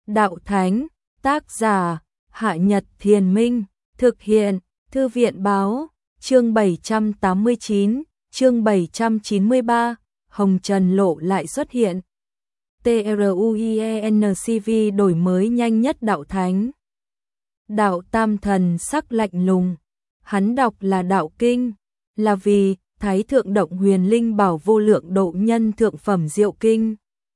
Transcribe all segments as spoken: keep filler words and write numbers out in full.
Đạo Thánh, tác giả, Hạ Nhật Thiền Minh, thực hiện, Thư viện Báo, chương bảy trăm tám mươi chín, chương bảy trăm chín mươi ba, Hồng Trần Lộ lại xuất hiện. TRUIENCV đổi mới nhanh nhất Đạo Thánh. Đạo Tam Thần sắc lạnh lùng, hắn đọc là Đạo Kinh, là vì Thái Thượng Động Huyền Linh Bảo Vô Lượng Độ Nhân Thượng Phẩm Diệu Kinh.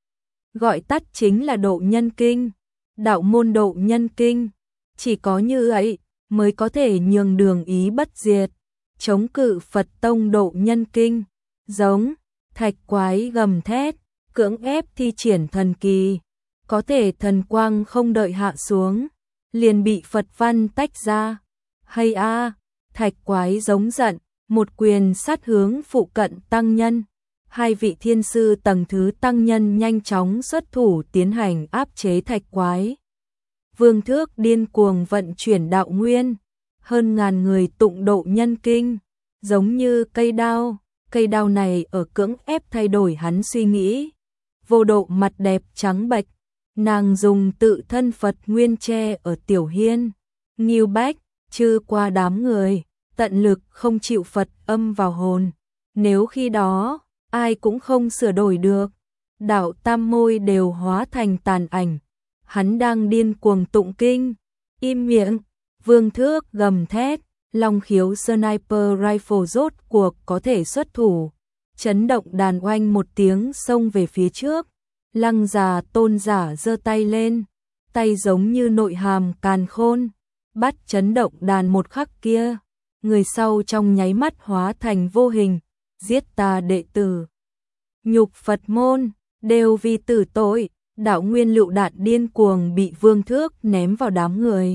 Gọi tắt chính là Độ Nhân Kinh, Đạo Môn Độ Nhân Kinh. Chỉ có như ấy mới có thể nhường đường ý bất diệt, chống cự Phật Tông Độ Nhân Kinh. Giống thạch quái gầm thét, cưỡng ép thi triển thần kỳ, có thể thần quang không đợi hạ xuống, liền bị Phật văn tách ra. Hay a, thạch quái giống giận, một quyền sát hướng phụ cận tăng nhân. Hai vị thiên sư tầng thứ tăng nhân nhanh chóng xuất thủ tiến hành áp chế thạch quái. Vương Thước điên cuồng vận chuyển đạo nguyên, hơn ngàn người tụng Độ Nhân Kinh, giống như cây đao, cây đao này ở cưỡng ép thay đổi hắn suy nghĩ. Vô Độ mặt đẹp trắng bệch, nàng dùng tự thân Phật nguyên che ở tiểu hiên, Ngưu Bách, chư qua đám người, tận lực không chịu Phật âm vào hồn. Nếu khi đó, ai cũng không sửa đổi được, đạo tam môi đều hóa thành tàn ảnh. Hắn đang điên cuồng tụng kinh. Im miệng, Vương Thước gầm thét, Long Khiếu Sniper Rifle rốt cuộc có thể xuất thủ. Chấn động đàn oanh một tiếng xông về phía trước. Lăng Già Tôn giả giơ tay lên, tay giống như nội hàm càn khôn, bắt chấn động đàn một khắc kia. Người sau trong nháy mắt hóa thành vô hình, giết ta đệ tử. Nhục Phật môn, đều vì tử tội. Đạo nguyên lựu đạn điên cuồng bị Vương Thước ném vào đám người.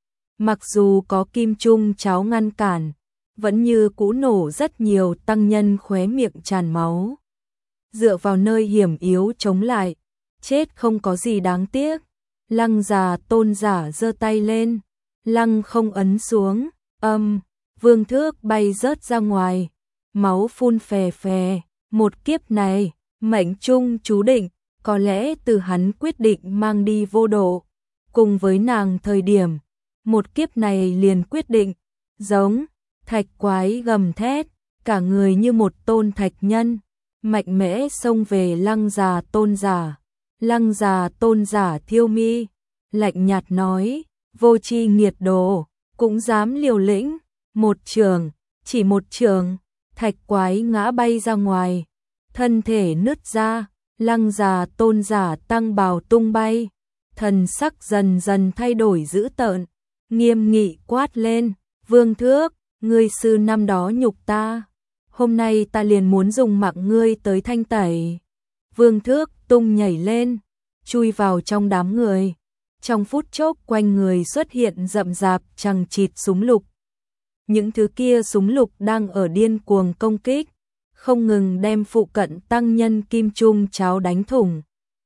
Mặc dù có kim trung cháo ngăn cản, vẫn như cũ nổ rất nhiều tăng nhân khóe miệng tràn máu. Dựa vào nơi hiểm yếu chống lại, chết không có gì đáng tiếc. Lăng Già Tôn giả giơ tay lên, lăng không ấn xuống, âm, Vương Thước bay rớt ra ngoài, máu phun phè phè. Một kiếp này, mệnh trung chú định. Có lẽ từ hắn quyết định mang đi Vô Độ, cùng với nàng thời điểm, một kiếp này liền quyết định. Giống thạch quái gầm thét, cả người như một tôn thạch nhân, mạnh mẽ xông về Lăng Già Tôn giả. Lăng Già Tôn giả thiêu mi, lạnh nhạt nói, vô tri nghiệt đồ, cũng dám liều lĩnh. Một trường, chỉ một trường, thạch quái ngã bay ra ngoài, thân thể nứt ra. Lăng Già Tôn giả tăng bào tung bay, thần sắc dần dần thay đổi dữ tợn, nghiêm nghị quát lên, Vương Thước, ngươi sư năm đó nhục ta, hôm nay ta liền muốn dùng mạng ngươi tới thanh tẩy. Vương Thước tung nhảy lên, chui vào trong đám người, trong phút chốc quanh người xuất hiện rậm rạp chằng chịt súng lục. Những thứ kia súng lục đang ở điên cuồng công kích, không ngừng đem phụ cận tăng nhân kim trung cháo đánh thủng.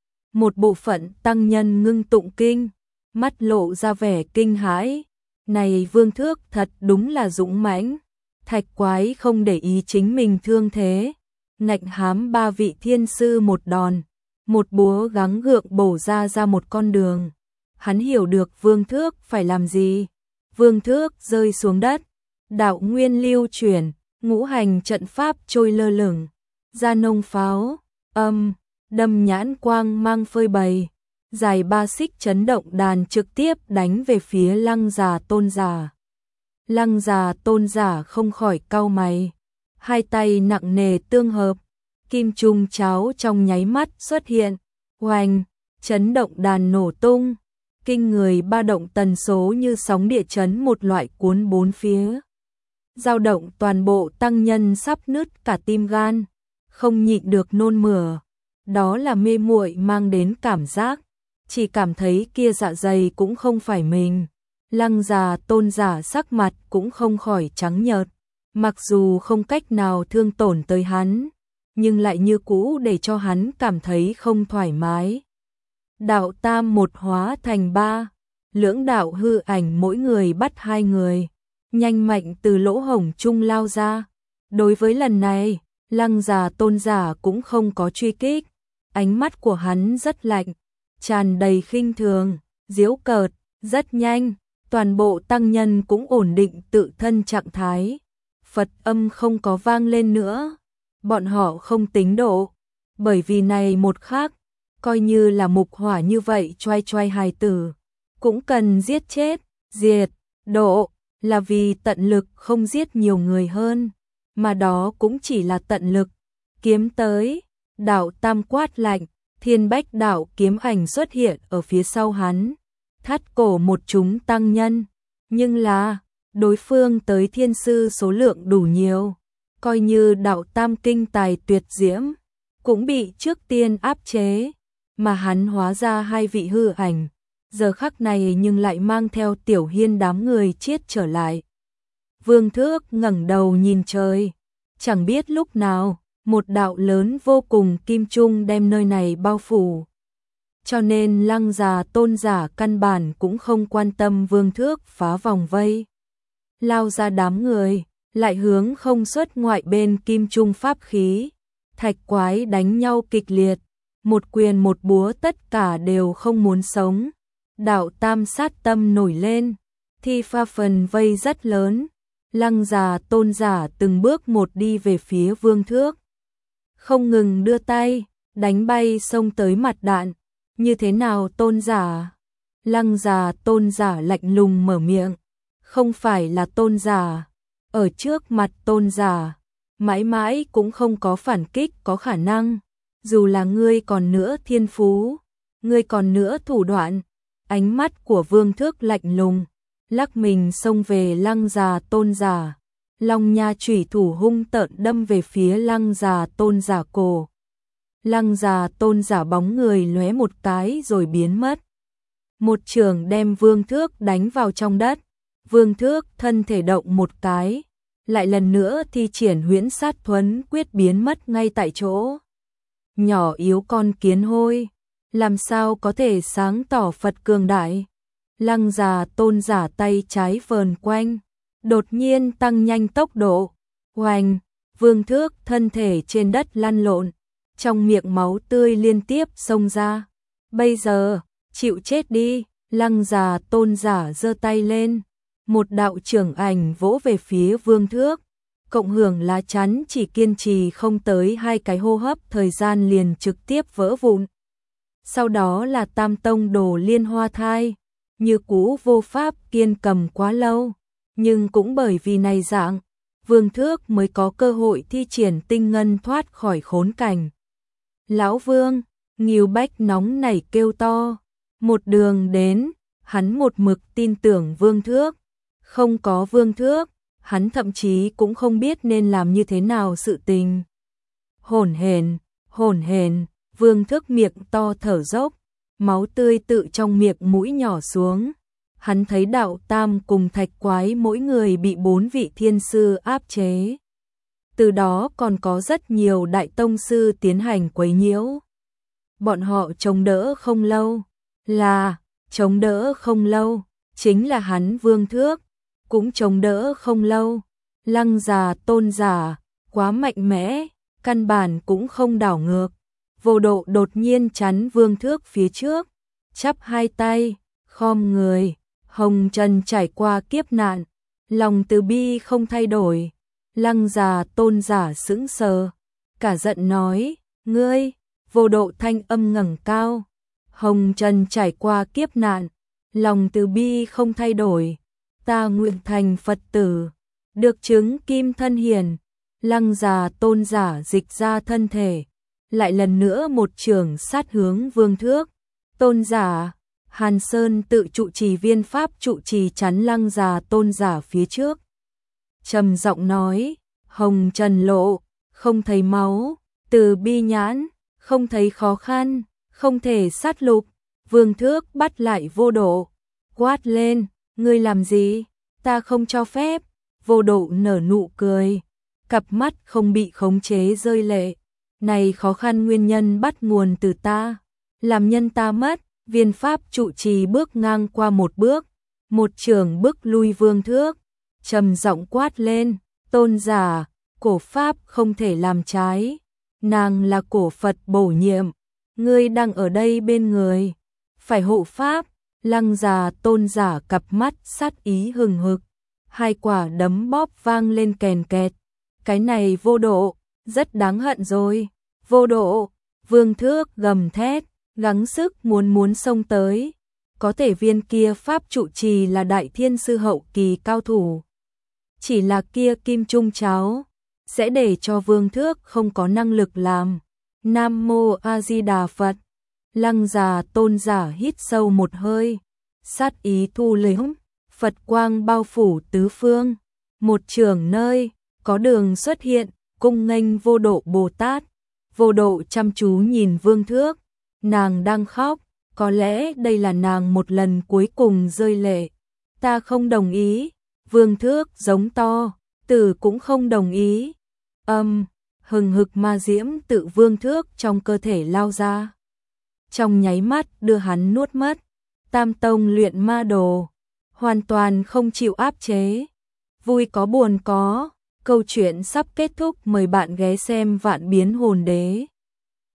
Một bộ phận tăng nhân ngưng tụng kinh, mắt lộ ra vẻ kinh hãi. Này Vương Thước thật đúng là dũng mãnh. Thạch quái không để ý chính mình thương thế, ngạnh hám ba vị thiên sư một đòn, một búa gắng gượng bổ ra ra một con đường. Hắn hiểu được Vương Thước phải làm gì. Vương Thước rơi xuống đất, đạo nguyên lưu chuyển, ngũ hành trận pháp trôi lơ lửng, ra nông pháo, âm, đâm nhãn quang mang phơi bày, dài ba xích chấn động đàn trực tiếp đánh về phía Lăng Già Tôn giả. Lăng Già Tôn giả không khỏi cau mày, hai tay nặng nề tương hợp, kim trung cháo trong nháy mắt xuất hiện, oanh, chấn động đàn nổ tung, kinh người ba động tần số như sóng địa chấn một loại cuốn bốn phía. Dao động toàn bộ tăng nhân sắp nứt cả tim gan, không nhịn được nôn mửa. Đó là mê muội mang đến cảm giác, chỉ cảm thấy kia dạ dày cũng không phải mình. Lăng Già Tôn giả sắc mặt cũng không khỏi trắng nhợt, mặc dù không cách nào thương tổn tới hắn, nhưng lại như cũ để cho hắn cảm thấy không thoải mái. Đạo tam một hóa thành ba, lưỡng đạo hư ảnh mỗi người bắt hai người, nhanh mạnh từ lỗ hổng chung lao ra. Đối với lần này, Lăng Già Tôn giả cũng không có truy kích, ánh mắt của hắn rất lạnh, tràn đầy khinh thường, giễu cợt. Rất nhanh, toàn bộ tăng nhân cũng ổn định tự thân trạng thái. Phật âm không có vang lên nữa. Bọn họ không tính độ, bởi vì này một khác, coi như là mục hỏa như vậy choai choai hài tử, cũng cần giết chết, diệt, độ, là vì tận lực không giết nhiều người hơn, mà đó cũng chỉ là tận lực. Kiếm tới, đạo tam quát lạnh, thiên bách đạo kiếm ảnh xuất hiện ở phía sau hắn, thắt cổ một chúng tăng nhân, nhưng là, đối phương tới thiên sư số lượng đủ nhiều, coi như đạo tam kinh tài tuyệt diễm, cũng bị trước tiên áp chế, mà hắn hóa ra hai vị hư ảnh, giờ khắc này nhưng lại mang theo Tiểu Hiên đám người chiết trở lại. Vương Thước ngẩng đầu nhìn trời, chẳng biết lúc nào, một đạo lớn vô cùng kim trung đem nơi này bao phủ. Cho nên Lăng già tôn giả căn bản cũng không quan tâm Vương Thước phá vòng vây. Lao ra đám người, lại hướng không xuất ngoại bên kim trung pháp khí. Thạch quái đánh nhau kịch liệt, một quyền một búa tất cả đều không muốn sống. Đạo tam sát tâm nổi lên, thi pha phần vây rất lớn. Lăng già tôn giả từng bước một đi về phía Vương Thước. Không ngừng đưa tay, đánh bay xông tới mặt đạn. Như thế nào tôn giả? Lăng già tôn giả lạnh lùng mở miệng. Không phải là tôn giả. Ở trước mặt tôn giả, mãi mãi cũng không có phản kích có khả năng. Dù là ngươi còn nữa thiên phú, ngươi còn nữa thủ đoạn. Ánh mắt của Vương Thước lạnh lùng, lắc mình xông về Lăng già tôn giả. Long nha chủy thủ hung tợn đâm về phía Lăng già tôn giả cổ. Lăng già tôn giả bóng người lóe một cái rồi biến mất. Một trường đem Vương Thước đánh vào trong đất. Vương Thước thân thể động một cái, lại lần nữa thi triển huyễn sát thuấn quyết biến mất ngay tại chỗ. Nhỏ yếu con kiến hôi, làm sao có thể sáng tỏ Phật cường đại? Lăng già tôn giả tay trái vờn quanh, đột nhiên tăng nhanh tốc độ. Oanh, Vương Thước thân thể trên đất lăn lộn, trong miệng máu tươi liên tiếp xông ra. Bây giờ, chịu chết đi. Lăng già tôn giả giơ tay lên, một đạo trưởng ảnh vỗ về phía Vương Thước. Cộng hưởng lá chắn chỉ kiên trì không tới hai cái hô hấp thời gian liền trực tiếp vỡ vụn. Sau đó là tam tông đồ liên hoa thai, như cũ vô pháp kiên cầm quá lâu. Nhưng cũng bởi vì này dạng, Vương Thước mới có cơ hội thi triển tinh ngân thoát khỏi khốn cảnh. Lão Vương, Ngưu Bách nóng nảy kêu to. Một đường đến, hắn một mực tin tưởng Vương Thước. Không có Vương Thước, hắn thậm chí cũng không biết nên làm như thế nào sự tình. Hổn hển, hổn hển, Vương Thước miệng to thở dốc, máu tươi tự trong miệng mũi nhỏ xuống. Hắn thấy đạo tam cùng thạch quái mỗi người bị bốn vị thiên sư áp chế. Từ đó còn có rất nhiều đại tông sư tiến hành quấy nhiễu. Bọn họ chống đỡ không lâu, là chống đỡ không lâu, chính là hắn Vương Thước, cũng chống đỡ không lâu. Lăng già tôn giả, quá mạnh mẽ, căn bản cũng không đảo ngược. Vô độ đột nhiên chắn Vương Thước phía trước, chắp hai tay, khom người. Hồng Trần trải qua kiếp nạn, lòng từ bi không thay đổi. Lăng già tôn giả sững sờ, cả giận nói, ngươi. Vô độ thanh âm ngẩng cao. Hồng Trần trải qua kiếp nạn, lòng từ bi không thay đổi. Ta nguyện thành Phật tử, được chứng kim thân hiền. Lăng già tôn giả dịch ra thân thể, lại lần nữa một trường sát hướng Vương Thước. Tôn giả, Hàn Sơn tự trụ trì viên pháp trụ trì chắn Lăng già tôn giả phía trước. Trầm giọng nói, Hồng Trần lộ, không thấy máu, từ bi nhãn, không thấy khó khăn, không thể sát lục. Vương Thước bắt lại vô độ, quát lên, ngươi làm gì? Ta không cho phép. Vô độ nở nụ cười, cặp mắt không bị khống chế rơi lệ. Này khó khăn nguyên nhân bắt nguồn từ ta, làm nhân ta mất. Viên pháp trụ trì bước ngang qua một bước, một trường bước lui Vương Thước, trầm giọng quát lên, tôn giả, cổ pháp không thể làm trái, nàng là cổ Phật bổ nhiệm, ngươi đang ở đây bên người, phải hộ pháp. Lăng già tôn giả cặp mắt sát ý hừng hực, hai quả đấm bóp vang lên kèn kẹt. Cái này vô độ, rất đáng hận rồi. Vô độ, Vương Thước gầm thét, gắng sức muốn muốn xông tới. Có thể viên kia pháp trụ trì là đại thiên sư hậu kỳ cao thủ. Chỉ là kia kim trung cháo, sẽ để cho Vương Thước không có năng lực làm. Nam mô A Di Đà Phật. Lăng già tôn giả hít sâu một hơi, sát ý thu liễm, Phật quang bao phủ tứ phương. Một trường nơi có đường xuất hiện, cung nghênh vô độ Bồ Tát. Vô độ chăm chú nhìn Vương Thước, nàng đang khóc, có lẽ đây là nàng một lần cuối cùng rơi lệ. Ta không đồng ý. Vương Thước giống to, tử cũng không đồng ý. Âm, hừng hực ma diễm tự Vương Thước trong cơ thể lao ra. Trong nháy mắt đưa hắn nuốt mất. Tam tông luyện ma đồ, hoàn toàn không chịu áp chế. Vui có buồn có, câu chuyện sắp kết thúc, mời bạn ghé xem Vạn Biến Hồn Đế.